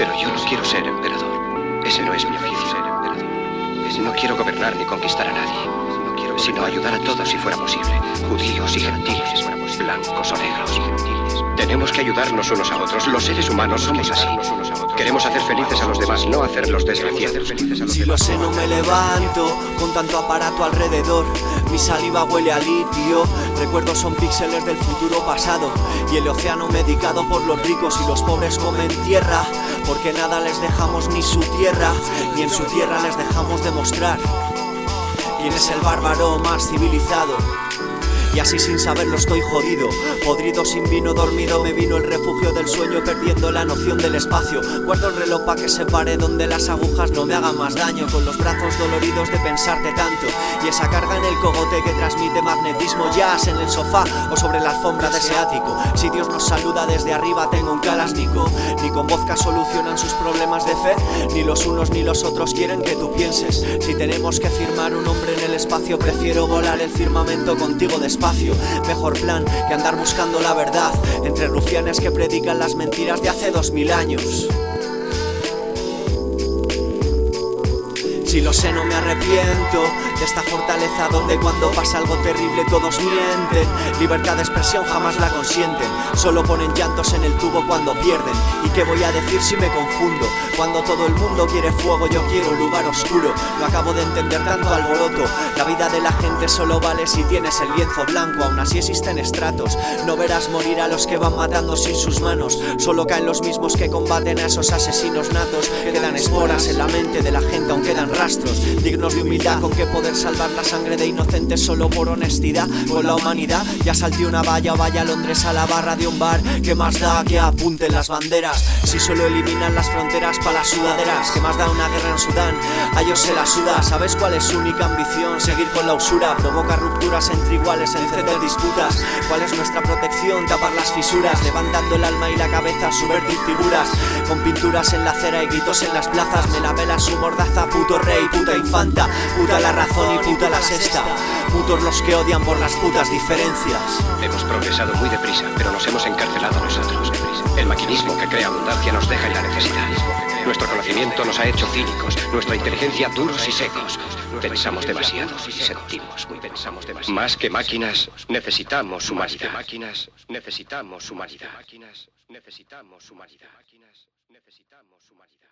Pero yo no quiero ser emperador. Ese no es mi oficio. No quiero gobernar ni conquistar a nadie, sino ayudar a todos si fuera posible, judíos y gentiles, blancos o negros. Tenemos que ayudarnos unos a otros. Los seres humanos somos así. Queremos hacer felices a los demás, no hacerlos desgraciados. Si lo sé no me levanto, con tanto aparato alrededor. Mi saliva huele a litio. Recuerdos son píxeles del futuro pasado. Y el océano medicado por los ricos y los pobres comen tierra. Porque nada les dejamos ni su tierra, ni en su tierra les dejamos demostrar quién es el bárbaro más civilizado. Y así sin saberlo estoy jodido, podrido sin vino, dormido me vino el refugio del sueño, perdiendo la noción del espacio. Guardo el reloj pa' que se pare donde las agujas no me hagan más daño, con los brazos doloridos de pensarte tanto, y esa carga en el cogote que transmite magnetismo. Jazz en el sofá o sobre la alfombra de ese ático. Si Dios nos saluda desde arriba tengo un Kalashnikov. Ni con vodka solucionan sus problemas de fe, ni los unos ni los otros quieren que tú pienses. Si tenemos que firmar un hombre en el espacio, prefiero volar el firmamento contigo despacio. Mejor plan que andar buscando la verdad entre rufianes que predican las mentiras de hace 2000 años. Si lo sé no me arrepiento de esta fortaleza donde cuando pasa algo terrible todos mienten. Libertad de expresión jamás la consienten, solo ponen llantos en el tubo cuando pierden. ¿Y qué voy a decir si me confundo? Cuando todo el mundo quiere fuego yo quiero un lugar oscuro. No acabo de entender tanto alboroto. La vida de la gente solo vale si tienes el lienzo blanco. Aún así existen estratos. No verás morir a los que van matando sin sus manos. Solo caen los mismos que combaten a esos asesinos natos. Quedan esporas en la mente de la gente, aún quedan rastros dignos de humildad. Con qué poder salvar la sangre de inocentes solo por honestidad con la humanidad. Ya salté una valla o vaya a Londres a la barra de un bar. ¿Qué más da que apunten las banderas? Si solo eliminan las fronteras para las sudaderas. ¿Qué más da una guerra en Sudán? A ellos se la suda. ¿Sabes cuál es su única ambición? Seguir con la usura. Provoca rupturas entre iguales, encender disputas. ¿Cuál es nuestra protección? Tapar las fisuras, levantando el alma y la cabeza, subvertir figuras. Con pinturas en la acera y gritos en las plazas. Me la vela su mordaza, puto rey, puta infanta, puta la razón y puta la sexta. Putos los que odian por las putas diferencias. Hemos progresado muy deprisa, pero nos hemos encarcelado nosotros. El maquinismo que crea abundancia nos deja en la necesidad. Nuestro conocimiento nos ha hecho cínicos, nuestra inteligencia duros y secos. Pensamos demasiado y sentimos muy pensamos demasiado. Más que máquinas, necesitamos humanidad. Necesitamos humanidad. Necesitamos humanidad.